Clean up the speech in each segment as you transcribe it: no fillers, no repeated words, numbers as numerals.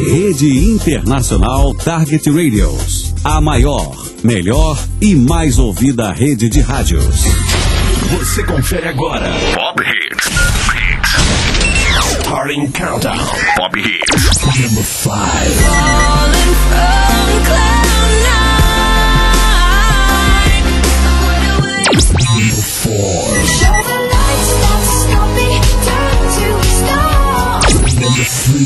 Rede Internacional Target Radios. A maior, melhor e mais ouvida rede de rádios. Você confere agora Pop Hits. Starting Countdown. Pop Hits. Number 5. Falling from cloud nine. Number 4. Show the lights that stop me, turn to stars. Number 3.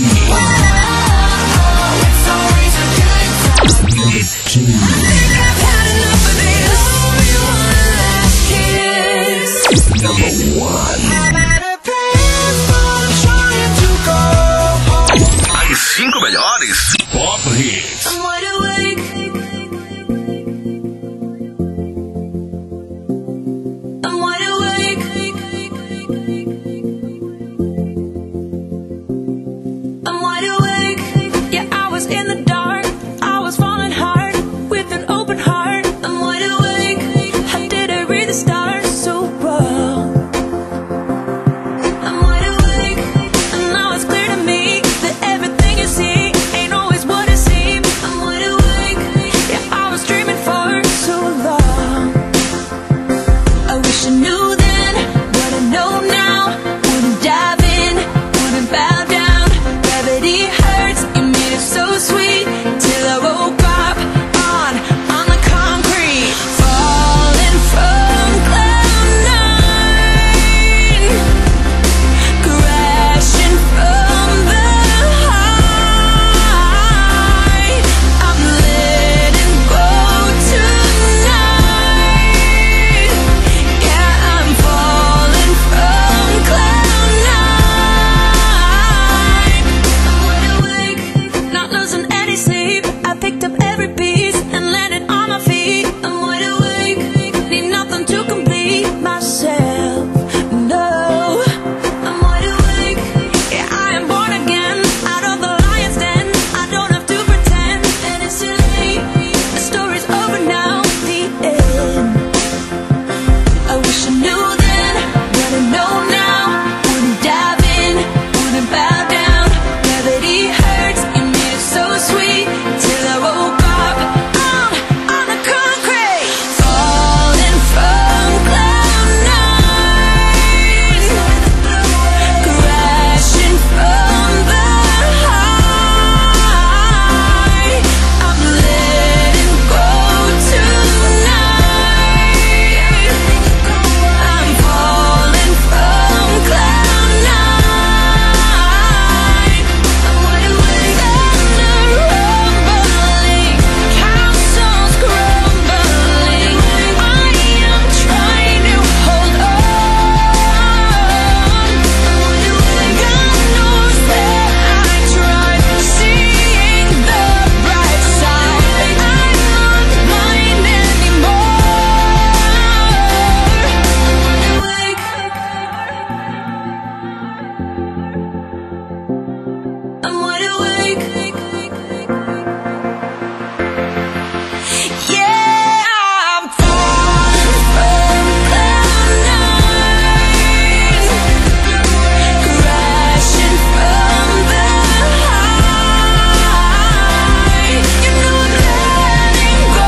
It's always a good time. Number 2. I think I've had enough of this. You want a last kiss. Number 1. I'm at a place, but I'm trying to go home. As 5 melhores Pop Hits. I'm wide awake. I'm wide awake. I'm wide awake. Yeah, I was in the dark. I was falling hard with an open heart. I'm wide awake. How did I read the stars so well? I'm wide awake, and now it's clear to me that everything you see ain't always what it seems. I'm wide awake. Yeah, I was dreaming for so long. I wish I knew then what I know now. Wouldn't dive in, wouldn't bow down. Gravity hurts, you made it so sweet. Till I woke up on the concrete. Falling from cloud nine. Crashing from the high. I'm letting go tonight. Yeah, I'm falling from cloud nine. I'm wide awake, not losing any sleep. I picked up every piece and landed on my feet. I'm wide awake, need nothing to complete myself. No, I'm wide awake. Yeah, I am born again, out of the lion's den. I don't have to pretend that it's silly. The story's over now, the end. I wish I knew then what I know now. Wouldn't dive in, wouldn't bow down. Gravity hurts, you made it so sweet. Till I woke up on the concrete. Falling from cloud nine. Crashing from the high. I'm letting go tonight. I'm falling from cloud nine. I'm wide awake and rumbling, castles crumbling. I am trying to hold on. I'm wide awake. God knows that I tried seeing the bright side. I'm not blind anymore. I'm wide awake. I'm wide awake. Yeah, I'm falling from cloud nine. Crashing from the high. You know I'm letting go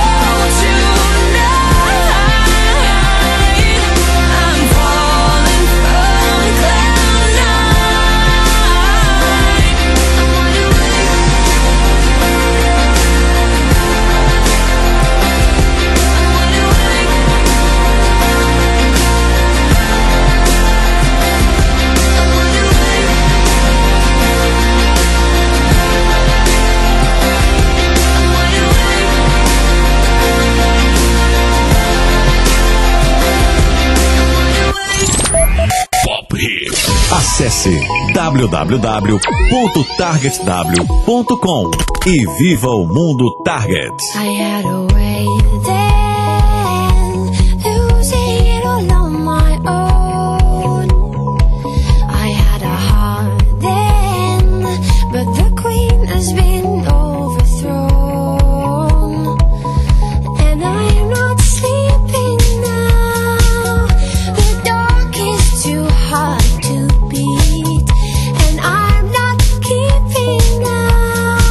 tonight. I'm falling from cloud nine. I'm wide awake. Pop Hits. Acesse www.targetw.com e viva o mundo Target. I had a way then, losing it all on my own. I had a heart then, but the queen has been overthrown. And I am not sleeping now. The dark is too hard to beat, and I'm not keeping now.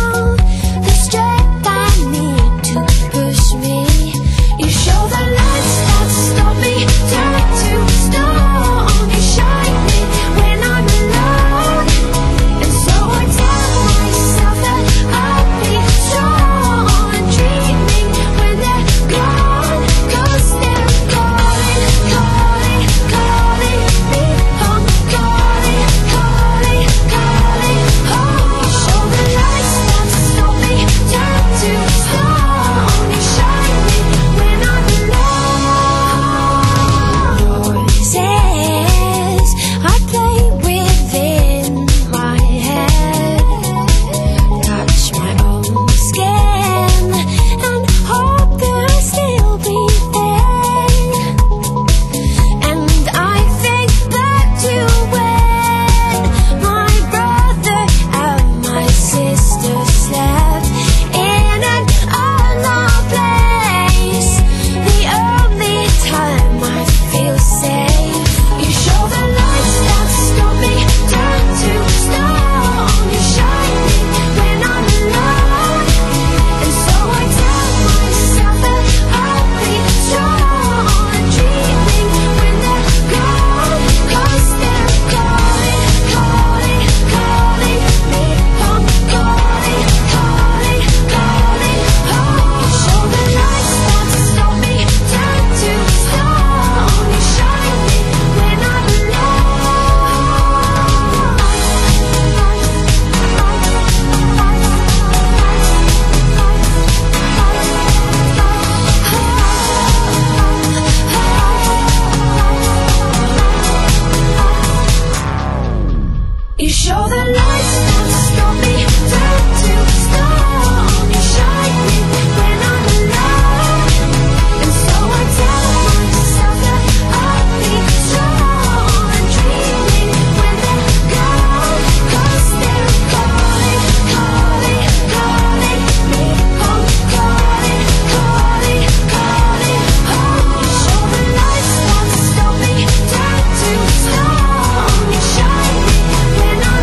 You show the lights won't stop me, turn to stone. You shine me when I'm alone, and so I tell myself that I'll be strong and dreaming when they're gone, 'cause they're calling, calling, calling me home, calling, calling, calling home. You show the lights won't stop me, turn to stone. You shine me when I'm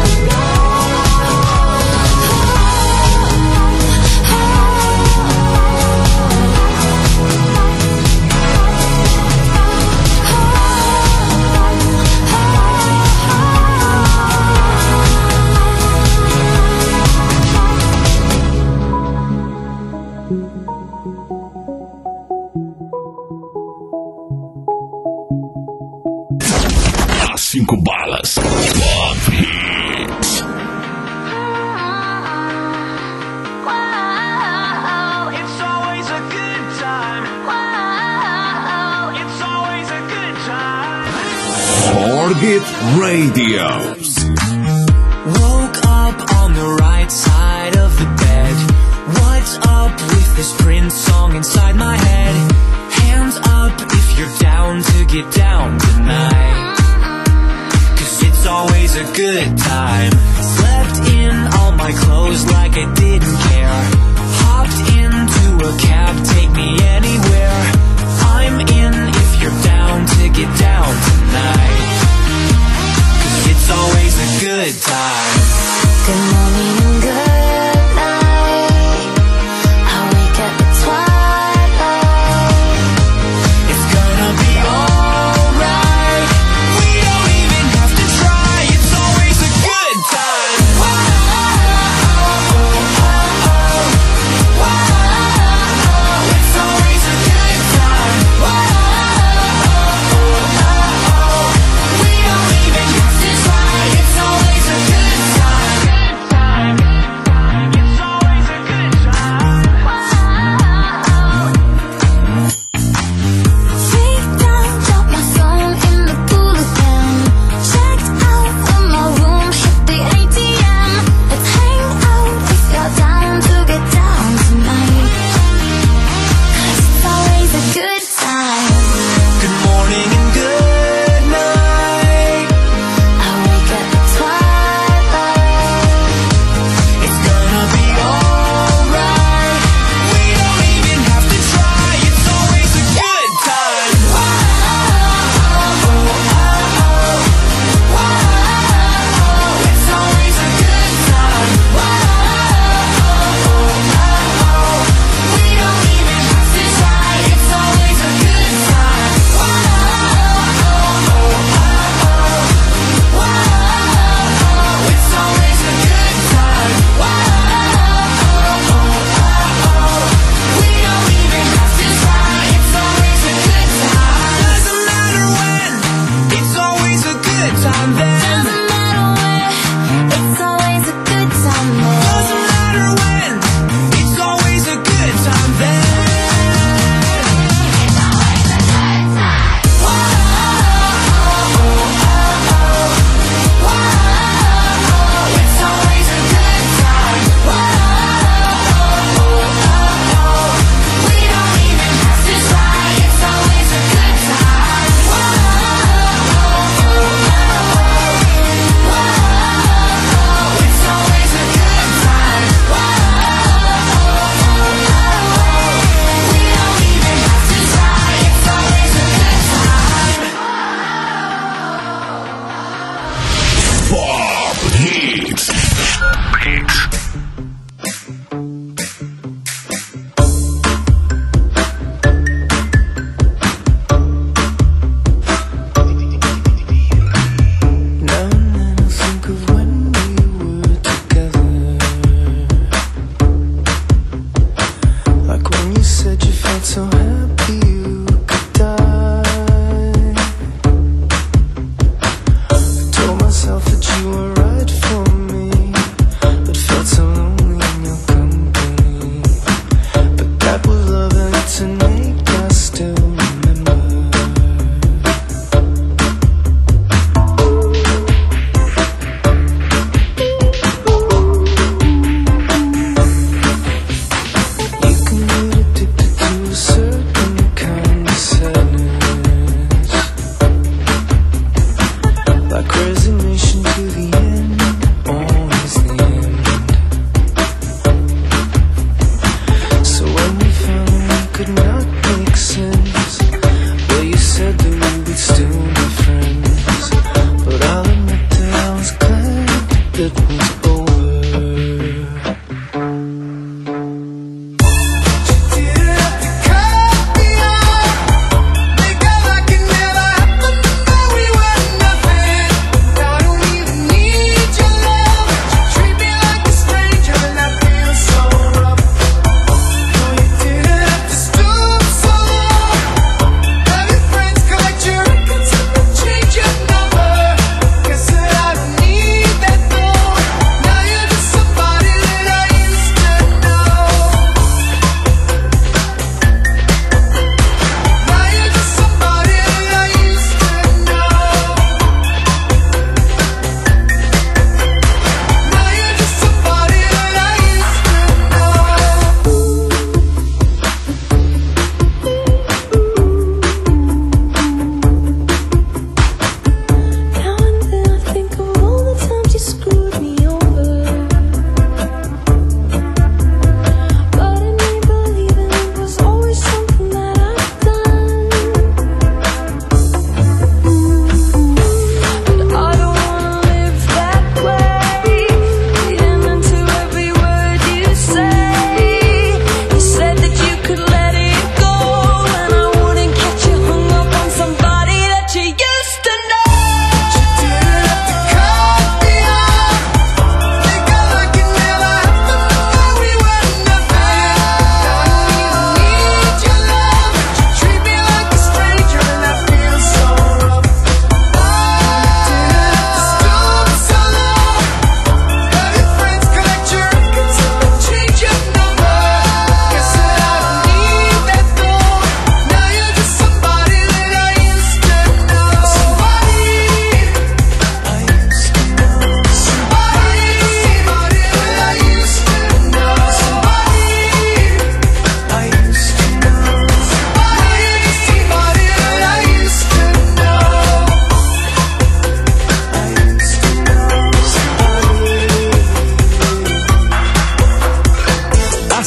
As 5 balas. Pop Hits. Wow, it's always a good time. Wow, it's always a good time. Orbit Radio. Woke up on the right side of the bed. What's up with this Prince song inside my head? Hands up if you're down to get down tonight, 'cause it's always a good time. Slept in all my clothes like I didn't care. Hopped into a cab, take me anywhere. I'm in if you're down to get down tonight, 'cause it's always a good time. Good morning and good night. I wake up at twilight. It's gonna be alright. We don't even have to try. It's always a good time. It's always a good time. We don't even have to try. It's always a good time. It's always a good time. Freak down, drop my phone in the pool again. Checked out of my room, hit the ATM. Let's hang out if you're down to get down tonight, 'cause it's always a good time. Good morning and good night. I wake up at twilight. It's gonna be alright. We don't even have to try. It's always a good time. It's always a good time. We don't even have to try. It's always a good time. It's always a good time. We don't even have to try. It's always a good time. Doesn't matter when. It's always a good time then. Doesn't matter where, it's always a good time there. Doesn't matter when. It's always a good time then. It's always a good time. It's always a good time. We don't even have to try. It's always a good time. It's always a good time. We don't even have to try. It's always a good time. Pop Hits. Now and then I think of when we were together, like when you said you felt so happy you could die. I told myself that you were right for me, but felt so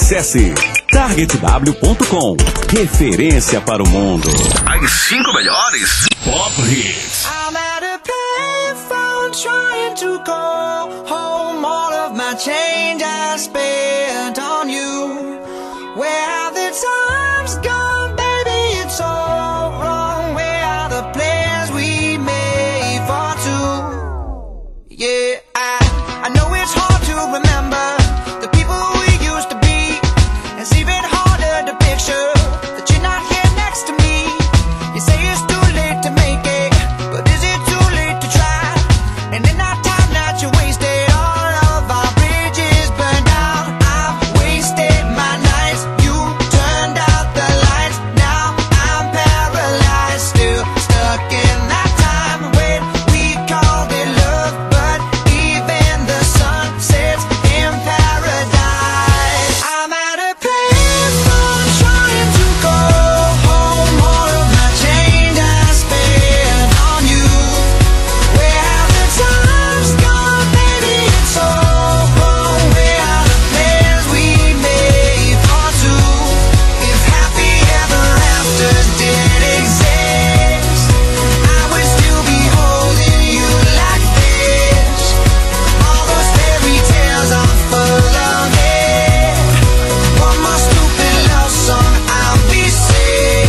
Acesse targetw.com. Referência para o mundo. As 5 melhores Pop Hits. I'm at a payphone trying to call home. All of my change I spent on you. Where have the times gone, baby? It's all wrong. Where are the plans we made for two? Yeah, I know it's hard to remember the people we used to be. It's even harder to picture that you're not here next to me. You say it's too late to make it, but is it too late to try? And in that time that you wasted, all of our bridges burned out. I've wasted my nights, you turned out the lights. Now I'm paralyzed, still stuck in that time when we called it love. But even the sun sets in paradise. I'm at a payphone trying to go home. All of my change I spent on you. Where have the times gone, baby? It's all wrong. Where are the plans we made for two? If happy ever after did exist, I would still be holding you like this. All those fairy tales are full of it. One more stupid love song, I'll be sick.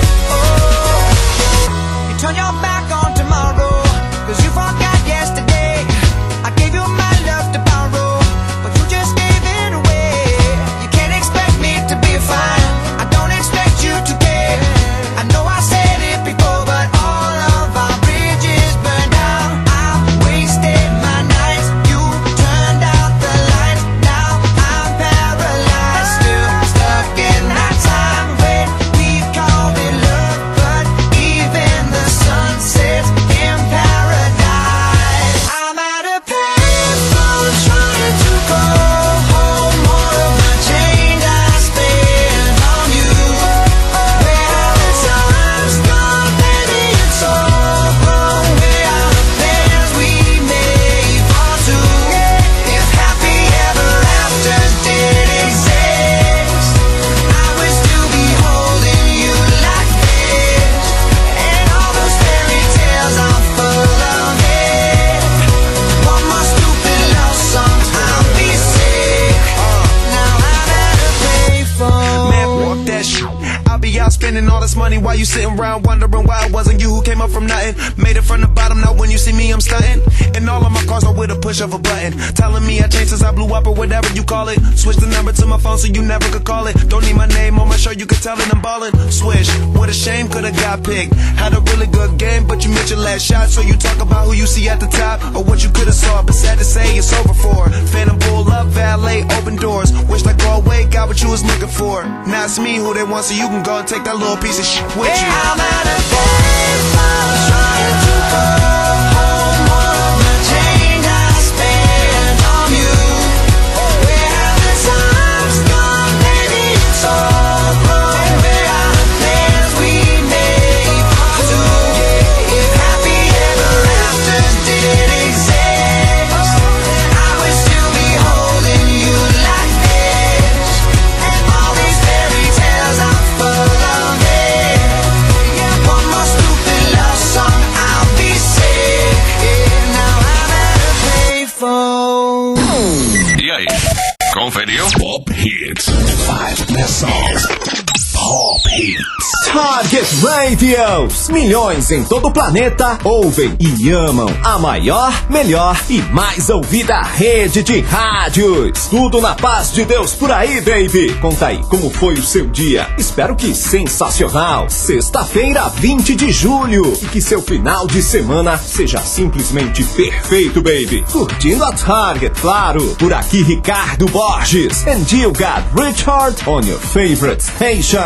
Oh, you turn your back on tomorrow, 'cause you forgot yesterday. I gave you my love to borrow, but you just gave it away. You can't expect me to be fine, I don't expect you to care. I know I said it before, but all of our bridges burned out. I wasted my nights, you turned out the lights. Now I'm paralyzed, still stuck in that time when we called it love. But even the sun sets in paradise. I'm at a payphone trying to go home. All of my change I spent on you. Where are the times gone, baby? It's all wrong. Where are the plans we made for two? If happy ever after did exist, I would still be holding you like this. And all those fairy tales are full of it. One more stupid love song, I'll be sick. Now I'm at a payphone. Man, walk that shit. I'll be out spending all this money while you sitting around wondering why it wasn't you who came up from nothing. Made it from the bottom, now when you see me, I'm stunting. And all of my cars are with a push of a button. Telling me I changed since I blew up or whatever you call it. Switch the number to my phone so you never could call it. Don't need my name on my shirt, you could tell it I'm ballin'. Switch, what a shame, could've got picked. Had a really good game, but you missed your last shot. So you talk about who you see at the top or what you could've saw. But sad to say, it's over for. Phantom pull up, valet, open doors. Wish I go away, got what you was looking for. Now it's me who they want, so you can go and take that little piece of shit with you. I'm at a payphone trying to go home. All of my change I spent on you. Where have the times gone, baby? It's all wrong. Where are the plans we made for two? If happy ever after did exist, I would still be holding you like this. And all these fairy tales are full of it. Yeah, one more stupid love song, I'll be sick. Yeah, now I'm at a payphone. E aí, conferiu? Pop Hits. 5 best songs. Pop Hits. Target Radios. Milhões em todo o planeta ouvem e amam a maior, melhor e mais ouvida rede de rádios. Tudo na paz de Deus por aí, baby. Conta aí como foi o seu dia. Espero que sensacional. Sexta-feira, 20 de julho. E que seu final de semana seja simplesmente perfeito, baby. Curtindo a Target, claro. Por aqui, Ricardo Borges. And you got Richard on your favorite station. E no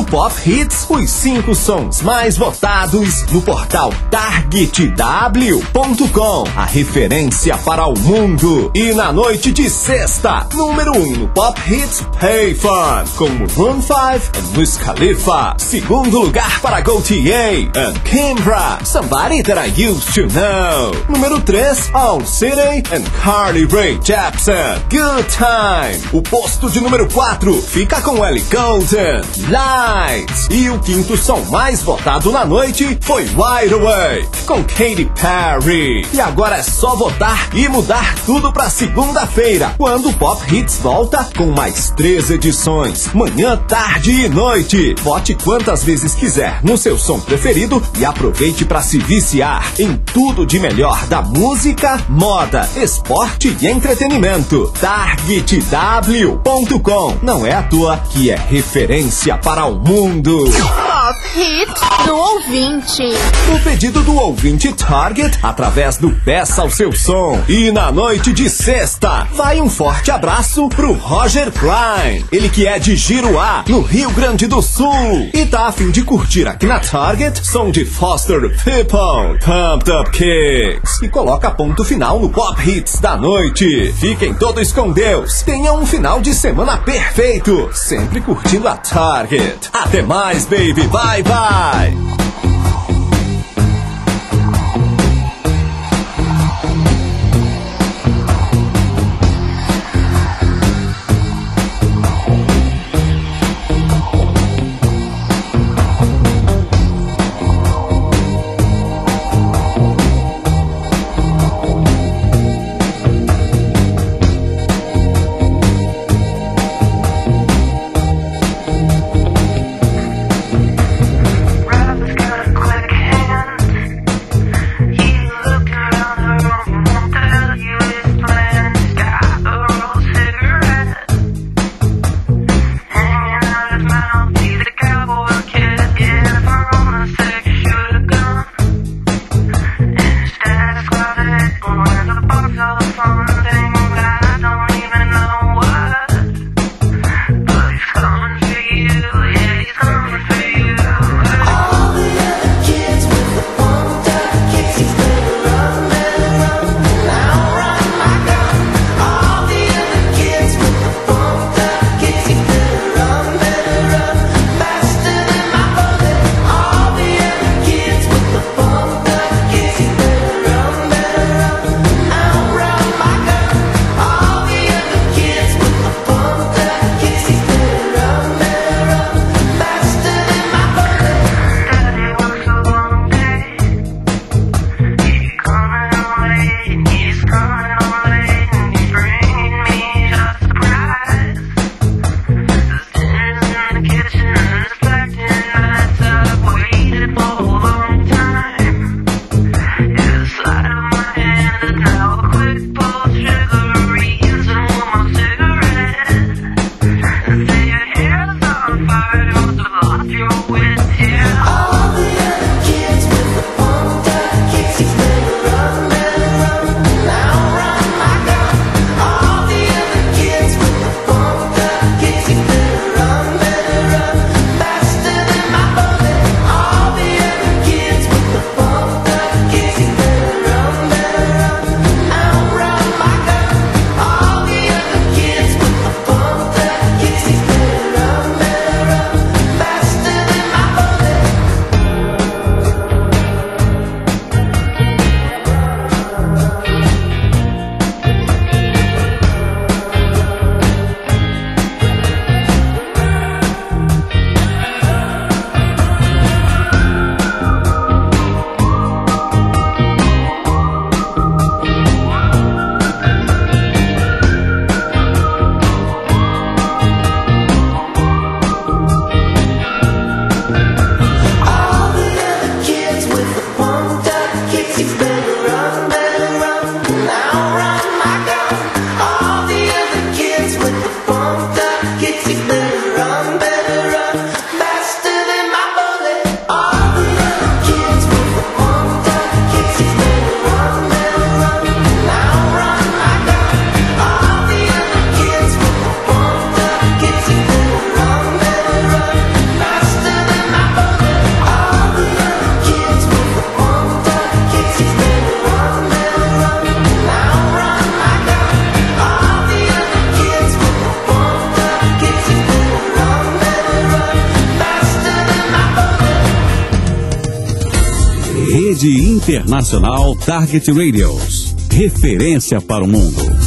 Pop Hits, os 5 sons mais votados no portal TargetW.com, a referência para o mundo. E na noite de sexta, número 1 no Pop Hits, Payphone, com Maroon 5 e Wiz Khalifa. Segundo lugar para GOTA and Kimbra, Somebody That I Used to Know. Número 3, All City and Carly Rae Jepsen, Good Time. O posto de número 4 fica com Ellie Goulding, Lights. E o quinto som mais votado na noite foi Wide Awake, com Katy Perry. E agora é só votar e mudar tudo pra segunda-feira, quando o Pop Hits volta com mais 3 edições, manhã, tarde e noite. Vote quantas vezes quiser no seu som preferido e aproveite para se viciar em tudo de melhor da música, moda, esporte e entretenimento. TargetW.com, não é à toa que é referência para o mundo. Pop Hits do ouvinte. O pedido do ouvinte Target através do Peça o Seu Som. E na noite de sexta, vai um forte abraço pro Roger Klein. Ele que é de Giruá, no Rio Grande do Sul, e tá a fim de curtir aqui na Target som de Foster People, Pumped Up Kicks, e coloca ponto final no Pop Hits da noite. Fiquem todos com Deus, tenham um final de semana perfeito, sempre curtindo a Target. Até mais, baby, bye bye. Rede Internacional Target Radios. Referência para o mundo.